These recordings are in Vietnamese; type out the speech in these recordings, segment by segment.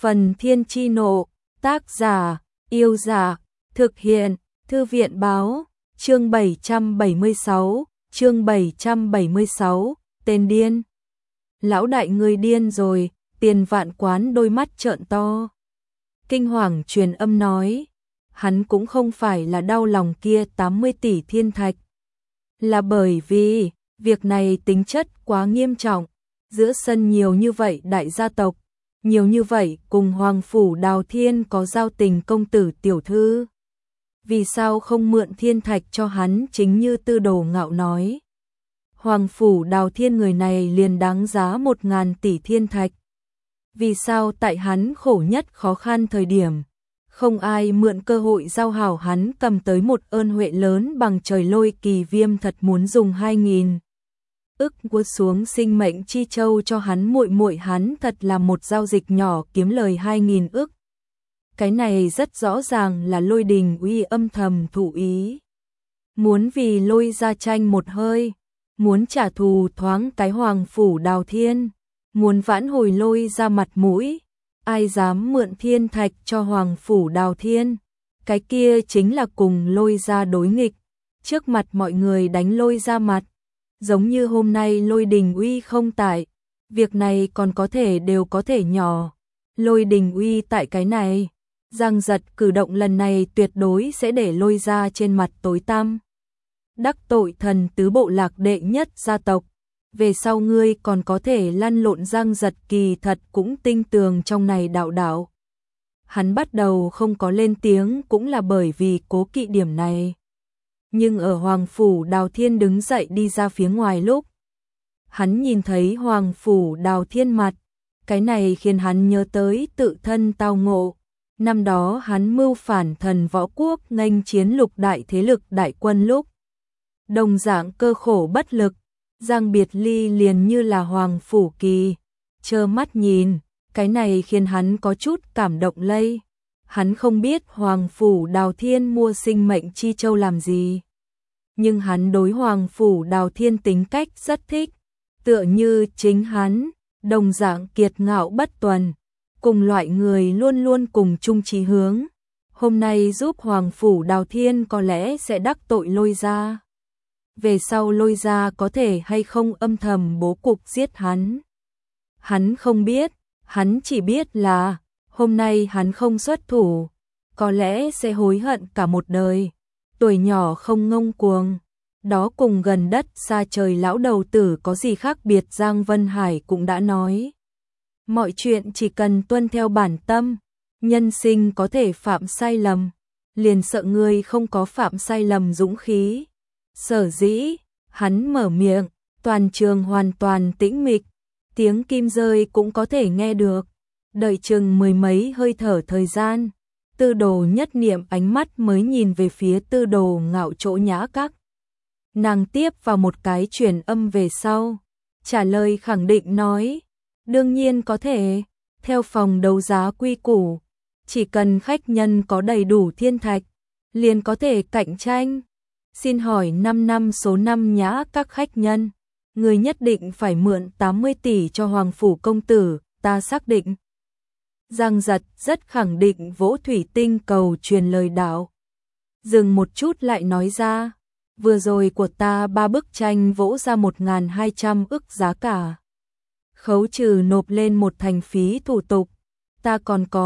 Phần Thiên Chi Nộ, tác giả, Yêu Dạ, thực hiện, Thư viện Báo, chương 776, tên điên. Lão đại người điên rồi, Tiền Vạn Quán đôi mắt trợn to. Kinh hoàng truyền âm nói, hắn cũng không phải là đau lòng kia 80 tỷ thiên thạch. Là bởi vì, việc này tính chất quá nghiêm trọng, giữa sân nhiều như vậy đại gia tộc, nhiều như vậy cùng Hoàng Phủ Đào Thiên có giao tình công tử tiểu thư. Vì sao không mượn thiên thạch cho hắn, chính như Tư Đồ Ngạo nói. Hoàng Phủ Đào Thiên người này liền đáng giá 1.000 tỷ thiên thạch. Vì sao tại hắn khổ nhất khó khăn thời điểm, không ai mượn cơ hội giao hảo hắn cầm tới một ơn huệ lớn bằng trời Lôi Kỳ Viêm thật muốn dùng 2.000 ức quất xuống sinh mệnh chi châu cho hắn muội muội, hắn thật là một giao dịch nhỏ kiếm lời 2.000 ức. Cái này rất rõ ràng là Lôi Đình Uy âm thầm thụ ý. Muốn vì Lôi ra tranh một hơi, muốn trả thù thoáng cái Hoàng Phủ Đào Thiên, muốn vãn hồi Lôi ra mặt mũi. Ai dám mượn thiên thạch cho Hoàng Phủ Đào Thiên, cái kia chính là cùng Lôi ra đối nghịch, trước mặt mọi người đánh Lôi ra mặt. Giống như hôm nay Lôi Đình Uy không tại, việc này còn có thể đều có thể nhỏ. Lôi Đình Uy tại cái này, Giang Giật cử động lần này tuyệt đối sẽ để Lôi ra trên mặt tối tăm. Đắc tội thần tứ bộ lạc đệ nhất gia tộc, về sau ngươi còn có thể lăn lộn. Giang Giật kỳ thật cũng tinh tường trong này đạo. Hắn bắt đầu không có lên tiếng cũng là bởi vì cố kỵ điểm này. Nhưng ở Hoàng Phủ Đào Thiên đứng dậy đi ra phía ngoài lúc, hắn nhìn thấy Hoàng Phủ Đào Thiên mặt, cái này khiến hắn nhớ tới tự thân tao ngộ. Năm đó hắn mưu phản Thần Võ Quốc nghênh chiến lục đại thế lực đại quân lúc, đồng dạng cơ khổ bất lực, Giang Biệt Ly liền như là Hoàng Phủ Kỳ, trơ mắt nhìn, cái này khiến hắn có chút cảm động lây. Hắn không biết Hoàng Phủ Đào Thiên mua sinh mệnh chi châu làm gì, nhưng hắn đối Hoàng Phủ Đào Thiên tính cách rất thích, tựa như chính hắn, đồng dạng kiệt ngạo bất tuần, cùng loại người luôn luôn cùng chung chí hướng. Hôm nay giúp Hoàng Phủ Đào Thiên có lẽ sẽ đắc tội Lôi ra. Về sau Lôi ra có thể hay không âm thầm bố cục giết hắn. Hắn không biết, hắn chỉ biết là hôm nay hắn không xuất thủ, có lẽ sẽ hối hận cả một đời. Tuổi nhỏ không ngông cuồng, đó cùng gần đất xa trời lão đầu tử có gì khác biệt. Giang Vân Hải cũng đã nói, mọi chuyện chỉ cần tuân theo bản tâm, nhân sinh có thể phạm sai lầm, liền sợ ngươi không có phạm sai lầm dũng khí. Sở dĩ, hắn mở miệng, toàn trường hoàn toàn tĩnh mịch, tiếng kim rơi cũng có thể nghe được. Đợi chừng mười mấy hơi thở thời gian, Tư Đồ Nhất Niệm ánh mắt mới nhìn về phía Tư Đồ Ngạo chỗ Nhã Các. Nàng tiếp vào một cái truyền âm về sau, trả lời khẳng định nói, đương nhiên có thể, theo phòng đấu giá quy củ, chỉ cần khách nhân có đầy đủ thiên thạch, liền có thể cạnh tranh. Xin hỏi 5 năm số 5 Nhã Các khách nhân, người nhất định phải mượn 80 tỷ cho Hoàng Phủ công tử, ta xác định. Giang Giật rất khẳng định vỗ thủy tinh cầu truyền lời đạo. Dừng một chút lại nói ra, vừa rồi của ta 3 bức tranh vỗ ra 1.200 ức giá cả. Khấu trừ nộp lên một thành phí thủ tục, ta còn có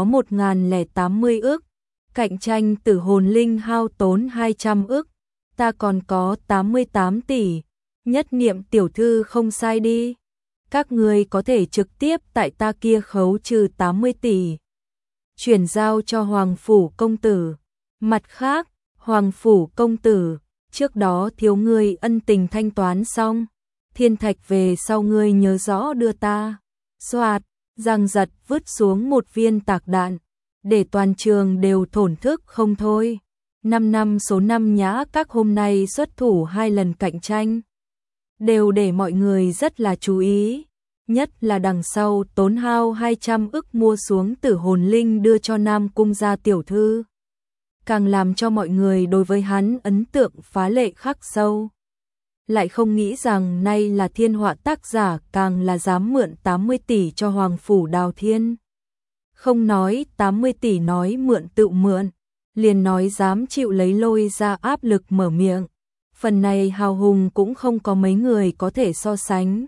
1.080 ức. Cạnh tranh Tử Hồn Linh hao tốn 200 ức, ta còn có 88 tỷ. Nhất Niệm tiểu thư không sai đi. Các người có thể trực tiếp tại ta kia khấu trừ 80 tỷ. Chuyển giao cho Hoàng Phủ công tử. Mặt khác, Hoàng Phủ công tử, trước đó thiếu ngươi ân tình thanh toán xong. Thiên thạch về sau ngươi nhớ rõ đưa ta. Soạt, Giang Giật vứt xuống một viên tạc đạn, để toàn trường đều thổn thức không thôi. 5 năm số 5 Nhã Các hôm nay xuất thủ 2 lần cạnh tranh, đều để mọi người rất là chú ý, nhất là đằng sau tốn hao 200 ức mua xuống Tử Hồn Linh đưa cho Nam Cung gia tiểu thư, càng làm cho mọi người đối với hắn ấn tượng phá lệ khắc sâu. Lại không nghĩ rằng nay là thiên họa tác giả càng là dám mượn 80 tỷ cho Hoàng Phủ Đào Thiên. Không nói 80 tỷ nói mượn tự mượn, liền nói dám chịu lấy Lôi Gia áp lực mở miệng. Phần này hào hùng cũng không có mấy người có thể so sánh.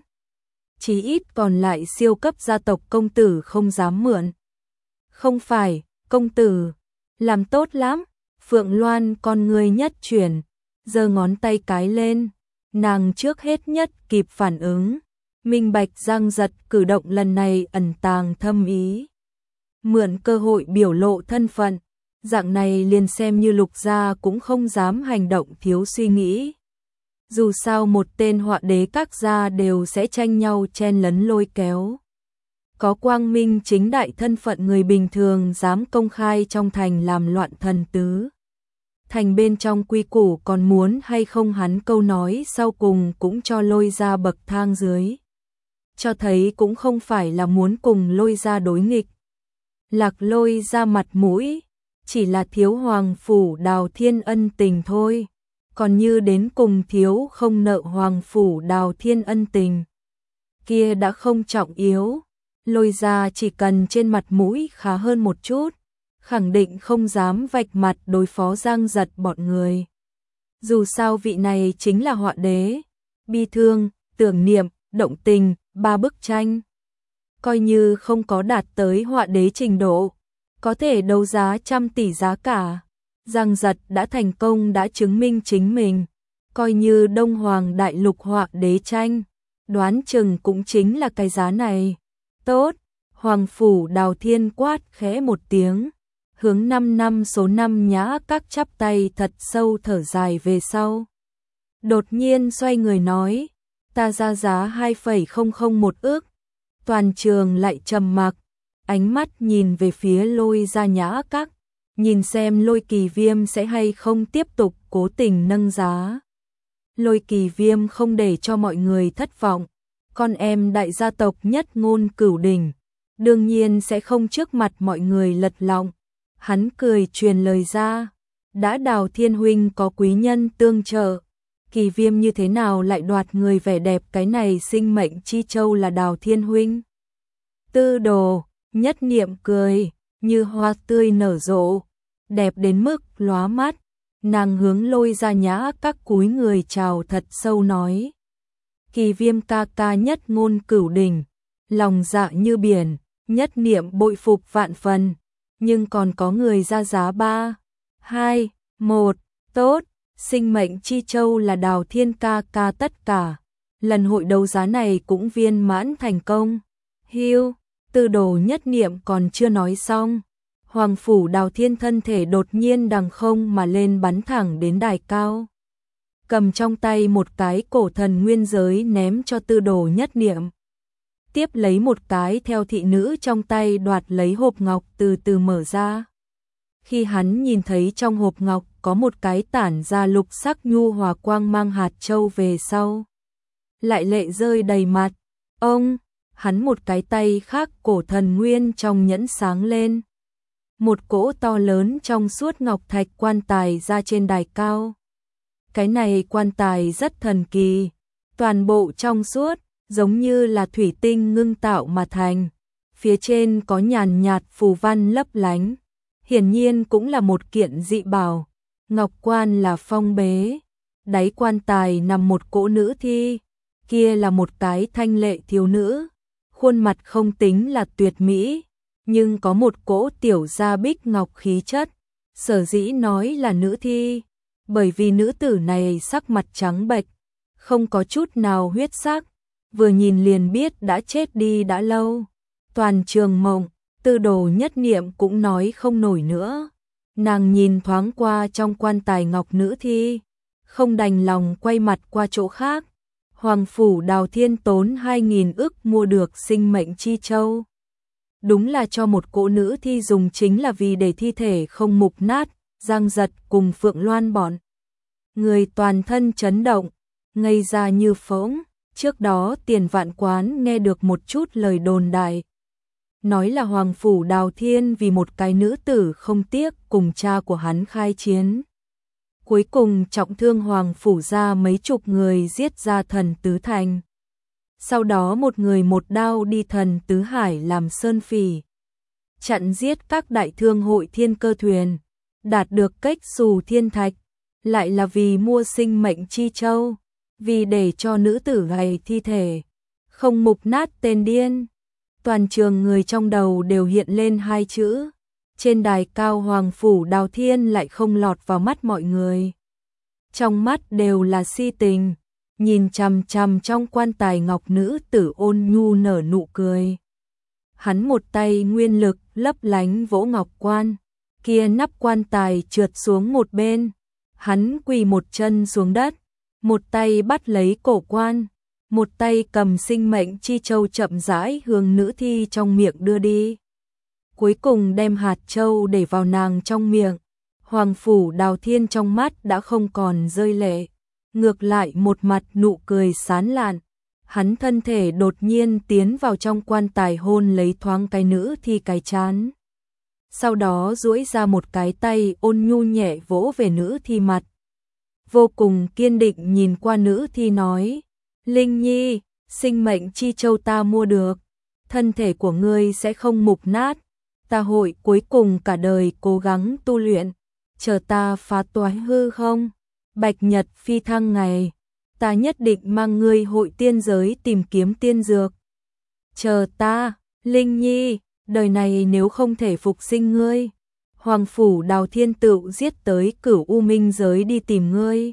Chí ít còn lại siêu cấp gia tộc công tử không dám mượn. Không phải, công tử, làm tốt lắm. Phượng Loan con người nhất chuyển, giơ ngón tay cái lên. Nàng trước hết nhất kịp phản ứng. Minh bạch Giang Giật cử động lần này ẩn tàng thâm ý. Mượn cơ hội biểu lộ thân phận. Dạng này liền xem như Lục gia cũng không dám hành động thiếu suy nghĩ. Dù sao một tên họa đế các gia đều sẽ tranh nhau chen lấn lôi kéo. Có quang minh chính đại thân phận người bình thường dám công khai trong thành làm loạn thần tứ. Thành bên trong quy củ còn muốn hay không hắn câu nói sau cùng cũng cho Lôi Gia bậc thang dưới. Cho thấy cũng không phải là muốn cùng Lôi Gia đối nghịch. Lạc Lôi ra mặt mũi, chỉ là thiếu hoàng phủ Đào Thiên ân tình thôi. Còn như đến cùng thiếu không nợ hoàng phủ Đào Thiên ân tình. Kia đã không trọng yếu. Lôi Gia chỉ cần trên mặt mũi khá hơn một chút, khẳng định không dám vạch mặt đối phó Giang Giật bọn người. Dù sao vị này chính là họa đế, bi thương, tưởng niệm, động tình, 3 bức tranh. Coi như không có đạt tới họa đế trình độ, có thể đấu giá trăm tỷ giá cả. Giang Giật đã thành công đã chứng minh chính mình, coi như Đông Hoàng Đại Lục họa đế tranh, đoán chừng cũng chính là cái giá này. Tốt, Hoàng phủ Đào Thiên quát khẽ một tiếng, hướng 5 năm số 5 Nhã Các chắp tay thật sâu thở dài về sau. Đột nhiên xoay người nói, ta ra giá 2,001 ức. Toàn trường lại trầm mặc, ánh mắt nhìn về phía Lôi Gia Nhã Các, nhìn xem Lôi Kỳ Viêm sẽ hay không tiếp tục cố tình nâng giá. Lôi Kỳ Viêm không để cho mọi người thất vọng, con em đại gia tộc nhất ngôn cửu đỉnh, đương nhiên sẽ không trước mặt mọi người lật lọng. Hắn cười truyền lời ra, đã Đào Thiên huynh có quý nhân tương trợ, Kỳ Viêm như thế nào lại đoạt người vẻ đẹp cái này sinh mệnh chi châu là Đào Thiên huynh. Tư Đồ, Nhất Niệm cười, như hoa tươi nở rộ, đẹp đến mức lóa mắt, nàng hướng Lôi Gia Nhã Các cúi người chào thật sâu nói. Kỳ Viêm ca ca nhất ngôn cửu đỉnh, lòng dạ như biển, Nhất Niệm bội phục vạn phần, nhưng còn có người ra giá 3, 2, 1, tốt, sinh mệnh chi châu là Đào Thiên ca ca tất cả. Lần hội đấu giá này cũng viên mãn thành công. Hiu, Tư Đồ Nhất Niệm còn chưa nói xong, Hoàng phủ Đào Thiên thân thể đột nhiên đằng không mà lên bắn thẳng đến đài cao. Cầm trong tay một cái cổ thần nguyên giới ném cho Tư Đồ Nhất Niệm. Tiếp lấy một cái theo thị nữ trong tay đoạt lấy hộp ngọc từ từ mở ra. Khi hắn nhìn thấy trong hộp ngọc có một cái tản ra lục sắc nhu hòa quang mang hạt châu về sau, lại lệ rơi đầy mặt. Ông, hắn một cái tay khác cổ thần nguyên trong nhẫn sáng lên. Một cỗ to lớn trong suốt ngọc thạch quan tài ra trên đài cao. Cái này quan tài rất thần kỳ, toàn bộ trong suốt, giống như là thủy tinh ngưng tạo mà thành. Phía trên có nhàn nhạt phù văn lấp lánh, hiển nhiên cũng là một kiện dị bảo. Ngọc quan là phong bế, đáy quan tài nằm một cỗ nữ thi, kia là một cái thanh lệ thiếu nữ, khuôn mặt không tính là tuyệt mỹ, nhưng có một cỗ tiểu gia bích ngọc khí chất. Sở dĩ nói là nữ thi, bởi vì nữ tử này sắc mặt trắng bệch, không có chút nào huyết sắc, vừa nhìn liền biết đã chết đi đã lâu. Toàn trường mộng, Tư Đồ Nhất Niệm cũng nói không nổi nữa. Nàng nhìn thoáng qua trong quan tài ngọc nữ thi, không đành lòng quay mặt qua chỗ khác. Hoàng phủ Đào Thiên tốn 2.000 ức mua được sinh mệnh chi châu. Đúng là cho một cỗ nữ thi dùng, chính là vì để thi thể không mục nát. Giang Giật cùng Phượng Loan bọn người toàn thân chấn động, ngây ra như phỗng. Trước đó Tiền Vạn Quán nghe được một chút lời đồn đại, nói là Hoàng phủ Đào Thiên vì một cái nữ tử không tiếc cùng cha của hắn khai chiến. Cuối cùng trọng thương Hoàng phủ ra mấy chục người, giết ra Thần Tứ Thành. Sau đó một người một đao đi Thần Tứ Hải làm sơn phỉ. chặn giết các đại thương hội thiên cơ thuyền, đạt được cách xù thiên thạch, lại là vì mua sinh mệnh chi châu, vì để cho nữ tử gầy thi thể, không mục nát tên điên. Toàn trường người trong đầu đều hiện lên hai chữ. Trên đài cao Hoàng Phủ Đào Thiên lại không lọt vào mắt mọi người. Trong mắt đều là si tình, nhìn chằm chằm trong quan tài ngọc nữ tử ôn nhu nở nụ cười. Hắn một tay nguyên lực lấp lánh vỗ ngọc quan, kia nắp quan tài trượt xuống một bên. Hắn quỳ một chân xuống đất, một tay bắt lấy cổ quan, một tay cầm sinh mệnh chi châu chậm rãi hướng nữ thi trong miệng đưa đi. Cuối cùng đem hạt châu để vào nàng trong miệng. Hoàng Phủ Đào Thiên trong mắt đã không còn rơi lệ, ngược lại một mặt nụ cười sán lạn. Hắn thân thể đột nhiên tiến vào trong quan tài hôn lấy thoáng cái nữ thi cái trán. Sau đó duỗi ra một cái tay ôn nhu nhẹ vỗ về nữ thi mặt. Vô cùng kiên định nhìn qua nữ thi nói, Linh Nhi, sinh mệnh chi châu ta mua được, thân thể của ngươi sẽ không mục nát, ta hội cuối cùng cả đời cố gắng tu luyện, chờ ta phá toái hư không, bạch nhật phi thăng ngày, ta nhất định mang ngươi hội tiên giới tìm kiếm tiên dược. Chờ ta, Linh Nhi, đời này nếu không thể phục sinh ngươi, Hoàng Phủ Đào Thiên tự giết tới Cửu U Minh giới đi tìm ngươi.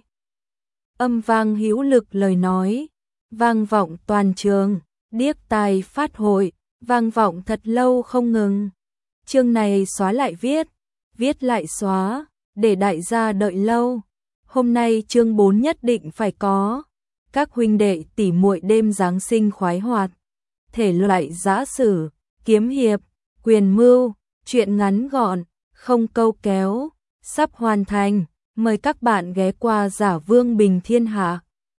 Âm vang hữu lực lời nói, vang vọng toàn trường, điếc tai phát hội, vang vọng thật lâu không ngừng. Chương này xóa lại viết, viết lại xóa, để đại gia đợi lâu. Hôm nay chương 4 nhất định phải có. Các huynh đệ tỉ muội đêm Giáng sinh khoái hoạt. Thể loại giã sử, kiếm hiệp, quyền mưu, truyện ngắn gọn, không câu kéo, sắp hoàn thành. Mời các bạn ghé qua Giả Vương Bình Thiên Hạ.